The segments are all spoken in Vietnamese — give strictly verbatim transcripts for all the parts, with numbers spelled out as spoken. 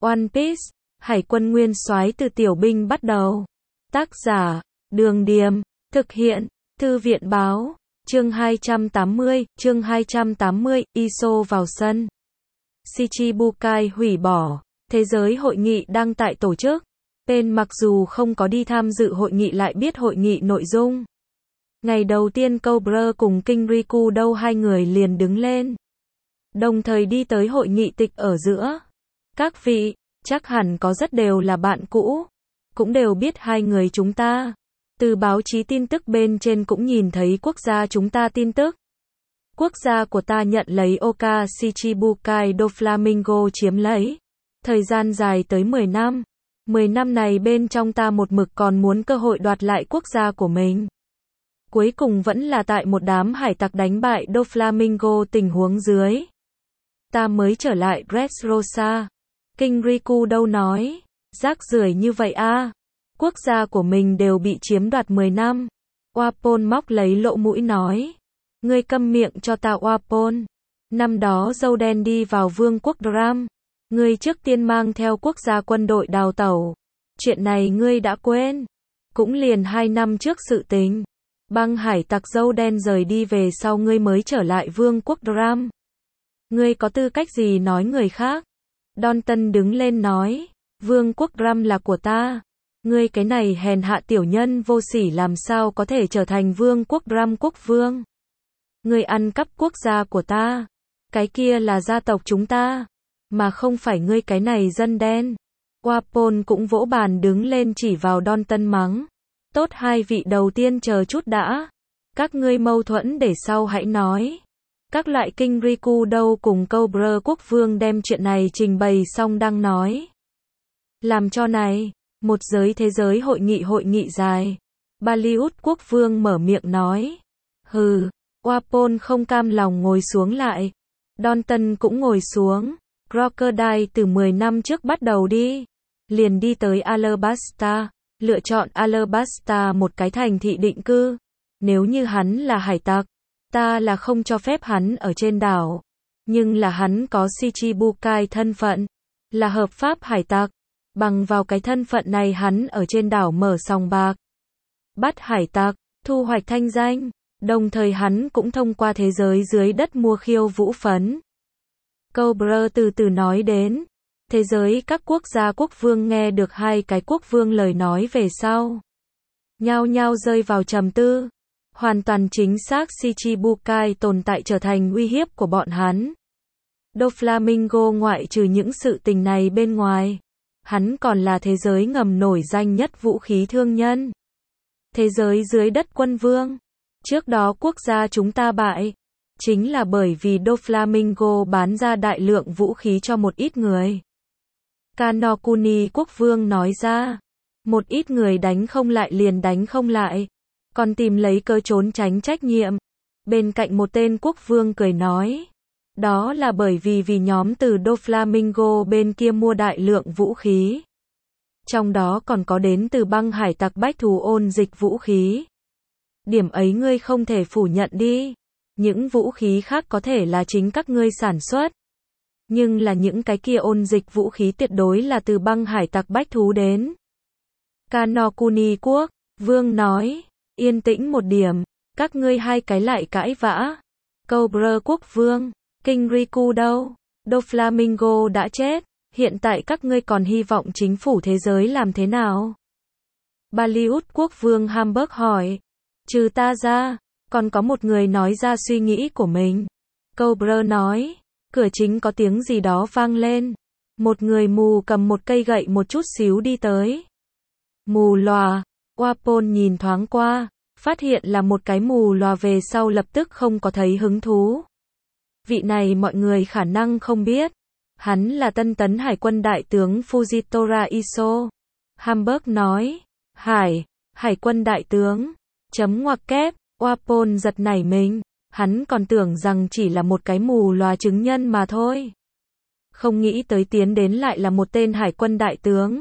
One Piece, Hải quân nguyên soái từ tiểu binh bắt đầu. Tác giả, Đường Điềm, thực hiện, Thư viện Báo, chương hai trăm tám mươi, chương hai trăm tám mươi, Iso vào sân. Shichibukai hủy bỏ, thế giới hội nghị đang tại tổ chức. Pain mặc dù không có đi tham dự hội nghị lại biết hội nghị nội dung. Ngày đầu tiên Cobra cùng King Riku đâu hai người liền đứng lên. Đồng thời đi tới hội nghị tịch ở giữa. Các vị, chắc hẳn có rất đều là bạn cũ. Cũng đều biết hai người chúng ta. Từ báo chí tin tức bên trên cũng nhìn thấy quốc gia chúng ta tin tức. Quốc gia của ta nhận lấy Oka Shichibukai Doflamingo chiếm lấy. Thời gian dài tới mười năm. mười năm này bên trong ta một mực còn muốn cơ hội đoạt lại quốc gia của mình. Cuối cùng vẫn là tại một đám hải tặc đánh bại Doflamingo tình huống dưới. Ta mới trở lại Dressrosa. King Riku đâu nói. Rác rưởi như vậy a à. Quốc gia của mình đều bị chiếm đoạt mười năm. Wapol móc lấy lỗ mũi nói. Ngươi câm miệng cho ta Wapol. Năm đó dâu đen đi vào vương quốc Dram. Ngươi trước tiên mang theo quốc gia quân đội đào tẩu. Chuyện này ngươi đã quên. Cũng liền hai năm trước sự tình. Băng hải tặc dâu đen rời đi về sau ngươi mới trở lại vương quốc Dram. Ngươi có tư cách gì nói người khác? Donton đứng lên nói. Vương quốc Dram là của ta. Ngươi cái này hèn hạ tiểu nhân vô sỉ làm sao có thể trở thành vương quốc Dram quốc vương? Ngươi ăn cắp quốc gia của ta. Cái kia là gia tộc chúng ta. Mà không phải ngươi cái này dân đen. Wapol cũng vỗ bàn đứng lên chỉ vào Donton mắng. Tốt hai vị đầu tiên chờ chút đã. Các ngươi mâu thuẫn để sau hãy nói. Các loại King Riku đâu cùng Cobra quốc vương đem chuyện này trình bày xong đang nói. Làm cho này, một giới thế giới hội nghị hội nghị dài. Bollywood quốc vương mở miệng nói. Hừ, Wapol không cam lòng ngồi xuống lại. Donton cũng ngồi xuống. Crocodile từ mười năm trước bắt đầu đi. Liền đi tới Alabasta. Lựa chọn Alabasta một cái thành thị định cư. Nếu như hắn là hải tặc, ta là không cho phép hắn ở trên đảo. Nhưng là hắn có Shichibukai thân phận. Là hợp pháp hải tặc. Bằng vào cái thân phận này hắn ở trên đảo mở sòng bạc. Bắt hải tặc, thu hoạch thanh danh. Đồng thời hắn cũng thông qua thế giới dưới đất mua khiêu vũ phấn. Cobra từ từ nói đến. Thế giới các quốc gia quốc vương nghe được hai cái quốc vương lời nói về sau. Nhao nhao rơi vào trầm tư. Hoàn toàn chính xác Shichibukai tồn tại trở thành uy hiếp của bọn hắn. Doflamingo ngoại trừ những sự tình này bên ngoài. Hắn còn là thế giới ngầm nổi danh nhất vũ khí thương nhân. Thế giới dưới đất quân vương. Trước đó quốc gia chúng ta bại. Chính là bởi vì Doflamingo bán ra đại lượng vũ khí cho một ít người. Kanokuni quốc vương nói ra. Một ít người đánh không lại liền đánh không lại. Còn tìm lấy cơ trốn tránh trách nhiệm. Bên cạnh một tên quốc vương cười nói. Đó là bởi vì vì nhóm từ Doflamingo bên kia mua đại lượng vũ khí. Trong đó còn có đến từ băng hải tặc bách thú ôn dịch vũ khí. Điểm ấy ngươi không thể phủ nhận đi. Những vũ khí khác có thể là chính các ngươi sản xuất. Nhưng là những cái kia ôn dịch vũ khí tuyệt đối là từ băng hải tặc bách thú đến. Kanokuni quốc vương nói. Yên tĩnh một điểm. Các ngươi hai cái lại cãi vã. Cobra quốc vương. King Riku đâu? Doflamingo đã chết. Hiện tại các ngươi còn hy vọng chính phủ thế giới làm thế nào? Bollywood quốc vương Hamburg hỏi. Trừ ta ra, còn có một người nói ra suy nghĩ của mình. Cobra nói. Cửa chính có tiếng gì đó vang lên. Một người mù cầm một cây gậy một chút xíu đi tới. Mù lòa. Wapol nhìn thoáng qua. Phát hiện là một cái mù lòa về sau lập tức không có thấy hứng thú. Vị này mọi người khả năng không biết. Hắn là tân tấn hải quân đại tướng Fujitora Iso. Hamburg nói. Hải, hải quân đại tướng. Chấm ngoặc kép. Wapol giật nảy mình. Hắn còn tưởng rằng chỉ là một cái mù lòa chứng nhân mà thôi. Không nghĩ tới tiến đến lại là một tên hải quân đại tướng.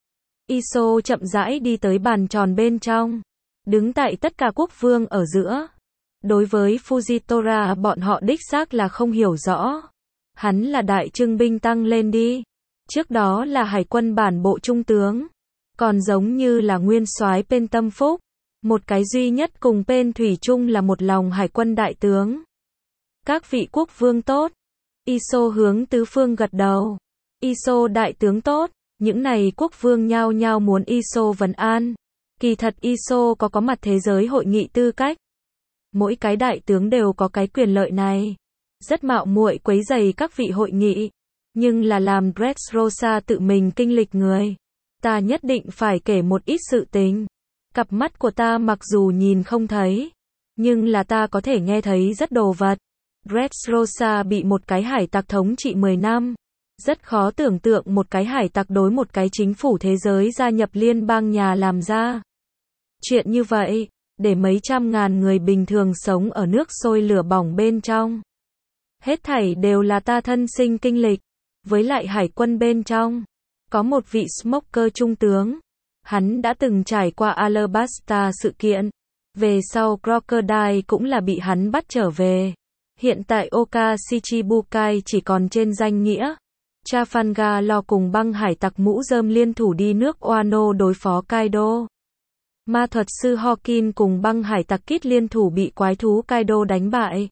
Iso chậm rãi đi tới bàn tròn bên trong. Đứng tại tất cả quốc vương ở giữa. Đối với Fujitora bọn họ đích xác là không hiểu rõ. Hắn là đại trưng binh tăng lên đi. Trước đó là hải quân bản bộ trung tướng. Còn giống như là nguyên soái Pên Tâm Phúc. Một cái duy nhất cùng Pên thủy chung là một lòng hải quân đại tướng. Các vị quốc vương tốt. Iso hướng tứ phương gật đầu. Iso đại tướng tốt. Những này quốc vương nhao nhao muốn Iso vấn an. Kỳ thật Iso có có mặt thế giới hội nghị tư cách. Mỗi cái đại tướng đều có cái quyền lợi này. Rất mạo muội quấy rầy các vị hội nghị. Nhưng là làm Dressrosa tự mình kinh lịch người. Ta nhất định phải kể một ít sự tình. Cặp mắt của ta mặc dù nhìn không thấy. Nhưng là ta có thể nghe thấy rất đồ vật. Dressrosa bị một cái hải tặc thống trị mười năm. Rất khó tưởng tượng một cái hải tặc đối một cái chính phủ thế giới gia nhập liên bang nhà làm ra. Chuyện như vậy, để mấy trăm ngàn người bình thường sống ở nước sôi lửa bỏng bên trong. Hết thảy đều là ta thân sinh kinh lịch. Với lại hải quân bên trong, có một vị smoker trung tướng. Hắn đã từng trải qua Alabasta sự kiện. Về sau Crocodile cũng là bị hắn bắt trở về. Hiện tại Oka Shichibukai chỉ còn trên danh nghĩa. Trafalgar lo cùng băng hải tặc mũ rơm liên thủ đi nước Wano đối phó Kaido. Ma thuật sư Hawkin cùng băng hải tặc Kid liên thủ bị quái thú Kaido đánh bại.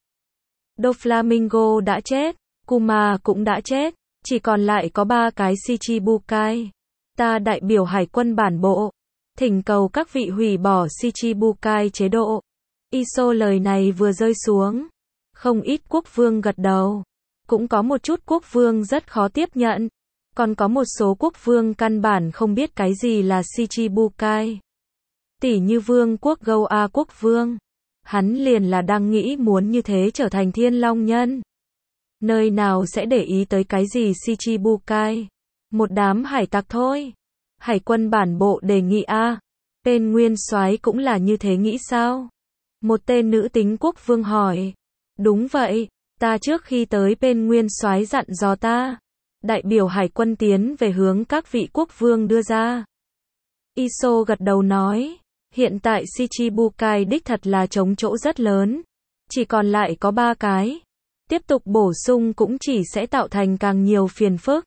Doflamingo đã chết, Kuma cũng đã chết, chỉ còn lại có ba cái Shichibukai. Ta đại biểu hải quân bản bộ, thỉnh cầu các vị hủy bỏ Shichibukai chế độ. Iso lời này vừa rơi xuống, không ít quốc vương gật đầu. Cũng có một chút quốc vương rất khó tiếp nhận. Còn có một số quốc vương căn bản không biết cái gì là Shichibukai. Tỷ như vương quốc Goa quốc vương. Hắn liền là đang nghĩ muốn như thế trở thành thiên long nhân. Nơi nào sẽ để ý tới cái gì Shichibukai. Một đám hải tặc thôi. Hải quân bản bộ đề nghị a. Tên nguyên soái cũng là như thế nghĩ sao? Một tên nữ tính quốc vương hỏi. Đúng vậy. Ta trước khi tới bên nguyên soái dặn dò ta. Đại biểu hải quân tiến về hướng các vị quốc vương đưa ra. Iso gật đầu nói. Hiện tại Shichibukai đích thật là trống chỗ rất lớn. Chỉ còn lại có ba cái. Tiếp tục bổ sung cũng chỉ sẽ tạo thành càng nhiều phiền phức.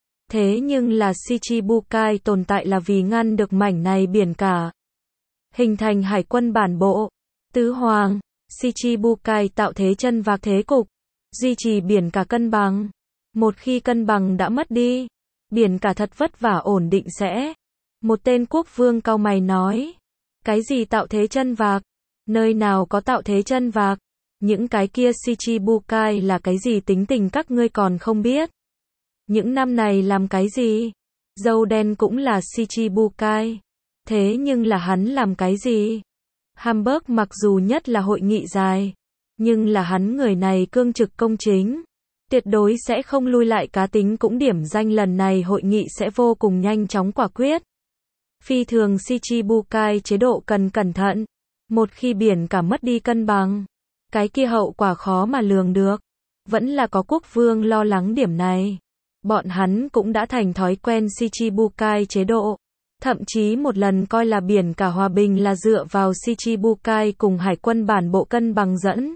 Thế nhưng là Shichibukai tồn tại là vì ngăn được mảnh này biển cả. Hình thành hải quân bản bộ. Tứ hoàng. Shichibukai tạo thế chân vạc thế cục. Duy trì biển cả cân bằng. Một khi cân bằng đã mất đi, biển cả thật vất vả ổn định sẽ. Một tên quốc vương cau mày nói. Cái gì tạo thế chân vạc? Nơi nào có tạo thế chân vạc? Những cái kia Shichibukai là cái gì tính tình các ngươi còn không biết. Những năm này làm cái gì? Dâu đen cũng là Shichibukai. Thế nhưng là hắn làm cái gì? Hamburg mặc dù nhất là hội nghị dài. Nhưng là hắn người này cương trực công chính. Tuyệt đối sẽ không lui lại cá tính cũng điểm danh lần này hội nghị sẽ vô cùng nhanh chóng quả quyết. Phi thường Shichibukai chế độ cần cẩn thận. Một khi biển cả mất đi cân bằng. Cái kia hậu quả khó mà lường được. Vẫn là có quốc vương lo lắng điểm này. Bọn hắn cũng đã thành thói quen Shichibukai chế độ. Thậm chí một lần coi là biển cả hòa bình là dựa vào Shichibukai cùng hải quân bản bộ cân bằng dẫn.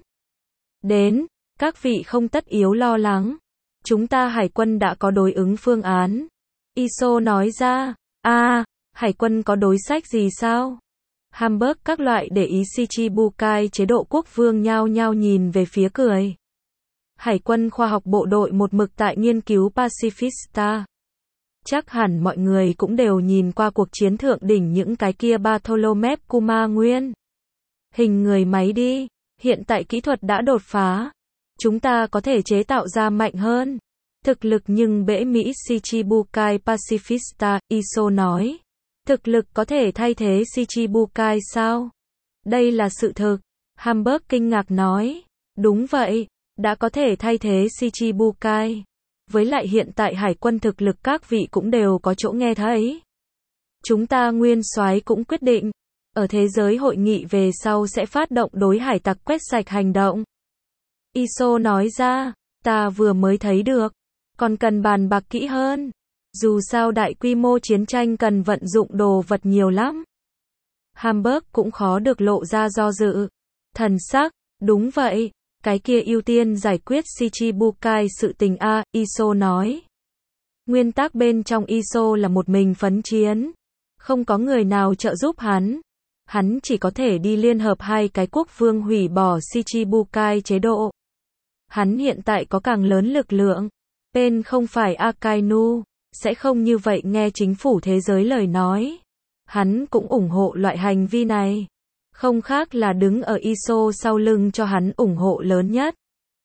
Đến, các vị không tất yếu lo lắng. Chúng ta hải quân đã có đối ứng phương án. Iso nói ra, a hải quân có đối sách gì sao? Hamburg các loại để ý Shichibukai chế độ quốc vương nhao nhao nhìn về phía cười. Hải quân khoa học bộ đội một mực tại nghiên cứu Pacifista. Chắc hẳn mọi người cũng đều nhìn qua cuộc chiến thượng đỉnh những cái kia Bartholomew Kuma nguyên. Hình người máy đi. Hiện tại kỹ thuật đã đột phá. Chúng ta có thể chế tạo ra mạnh hơn. Thực lực nhưng bẽ Mỹ Shichibukai Pacifista, Iso nói. Thực lực có thể thay thế Shichibukai sao? Đây là sự thực. Hamburg kinh ngạc nói. Đúng vậy, đã có thể thay thế Shichibukai. Với lại hiện tại hải quân thực lực các vị cũng đều có chỗ nghe thấy. Chúng ta nguyên soái cũng quyết định. Ở thế giới hội nghị về sau sẽ phát động đối hải tặc quét sạch hành động. Iso nói ra, ta vừa mới thấy được. Còn cần bàn bạc kỹ hơn. Dù sao đại quy mô chiến tranh cần vận dụng đồ vật nhiều lắm. Hamburg cũng khó được lộ ra do dự. Thần sắc, đúng vậy. Cái kia ưu tiên giải quyết Shichibukai sự tình a, Iso nói. Nguyên tắc bên trong i ét o là một mình phấn chiến. Không có người nào trợ giúp hắn. Hắn chỉ có thể đi liên hợp hai cái quốc vương hủy bỏ Shichibukai chế độ. Hắn hiện tại có càng lớn lực lượng. Pen không phải Akainu, sẽ không như vậy nghe chính phủ thế giới lời nói. Hắn cũng ủng hộ loại hành vi này. Không khác là đứng ở i ét o sau lưng cho hắn ủng hộ lớn nhất.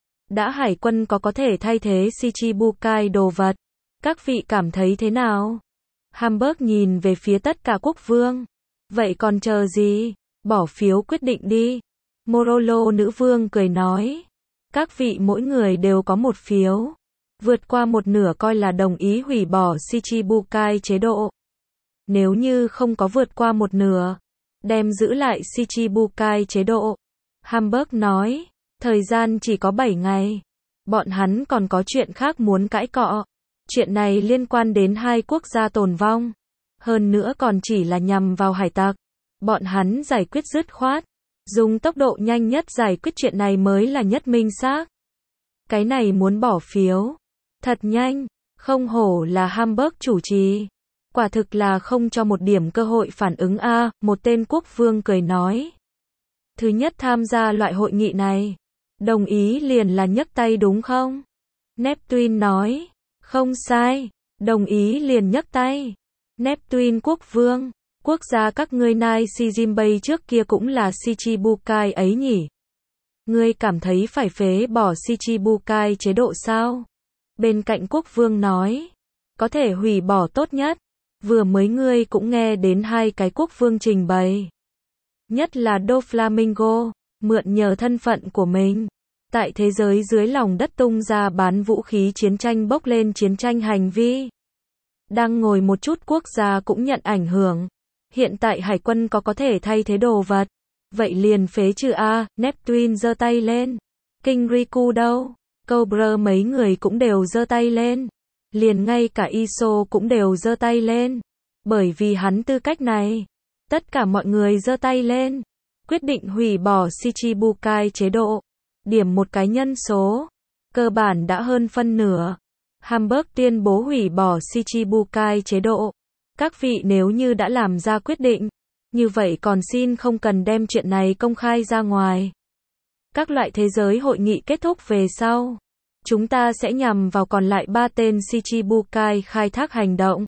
Đã hải quân có có thể thay thế Shichibukai đồ vật. Các vị cảm thấy thế nào? Hamburg nhìn về phía tất cả quốc vương. Vậy còn chờ gì? Bỏ phiếu quyết định đi. Morolo nữ vương cười nói. Các vị mỗi người đều có một phiếu. Vượt qua một nửa coi là đồng ý hủy bỏ Shichibukai chế độ. Nếu như không có vượt qua một nửa, đem giữ lại Shichibukai chế độ. Hamburg nói, thời gian chỉ có bảy ngày. Bọn hắn còn có chuyện khác muốn cãi cọ. Chuyện này liên quan đến hai quốc gia tồn vong. Hơn nữa còn chỉ là nhằm vào hải tặc. Bọn hắn giải quyết dứt khoát. Dùng tốc độ nhanh nhất giải quyết chuyện này mới là nhất minh xác. Cái này muốn bỏ phiếu. Thật nhanh, không hổ là Hamburg chủ trì. Quả thực là không cho một điểm cơ hội phản ứng a, à, một tên quốc vương cười nói. Thứ nhất tham gia loại hội nghị này. Đồng ý liền là nhấc tay đúng không? Neptune nói. Không sai, đồng ý liền nhấc tay. Neptune quốc vương, quốc gia các ngươi Nai Shijimbei trước kia cũng là Shichibukai ấy nhỉ? Ngươi cảm thấy phải phế bỏ Shichibukai chế độ sao? Bên cạnh quốc vương nói, có thể hủy bỏ tốt nhất. Vừa mới ngươi cũng nghe đến hai cái quốc vương trình bày. Nhất là Doflamingo, mượn nhờ thân phận của mình. Tại thế giới dưới lòng đất tung ra bán vũ khí chiến tranh bốc lên chiến tranh hành vi. Đang ngồi một chút quốc gia cũng nhận ảnh hưởng. Hiện tại hải quân có có thể thay thế đồ vật. Vậy liền phế trừ A, Neptune giơ tay lên. King Riku đâu? Cobra mấy người cũng đều giơ tay lên. Liền ngay cả i ét o cũng đều giơ tay lên. Bởi vì hắn tư cách này. Tất cả mọi người giơ tay lên. Quyết định hủy bỏ Shichibukai chế độ. Điểm một cái nhân số. Cơ bản đã hơn phân nửa. Hamburg tuyên bố hủy bỏ Shichibukai chế độ. Các vị nếu như đã làm ra quyết định, như vậy còn xin không cần đem chuyện này công khai ra ngoài. Các loại thế giới hội nghị kết thúc về sau. Chúng ta sẽ nhằm vào còn lại ba tên Shichibukai khai thác hành động.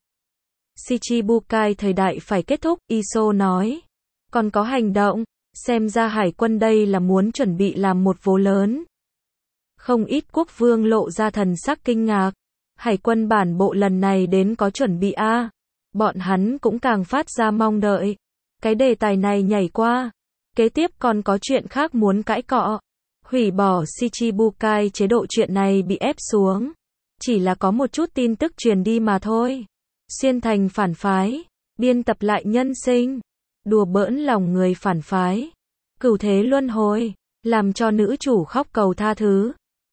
Shichibukai thời đại phải kết thúc, i ét o nói. Còn có hành động, xem ra hải quân đây là muốn chuẩn bị làm một vố lớn. Không ít quốc vương lộ ra thần sắc kinh ngạc. Hải quân bản bộ lần này đến có chuẩn bị a à. Bọn hắn cũng càng phát ra mong đợi. Cái đề tài này nhảy qua. Kế tiếp còn có chuyện khác muốn cãi cọ. Hủy bỏ Shichibukai chế độ chuyện này bị ép xuống. Chỉ là có một chút tin tức truyền đi mà thôi. Xuyên thành phản phái. Biên tập lại nhân sinh. Đùa bỡn lòng người phản phái. Cửu thế luân hồi. Làm cho nữ chủ khóc cầu tha thứ.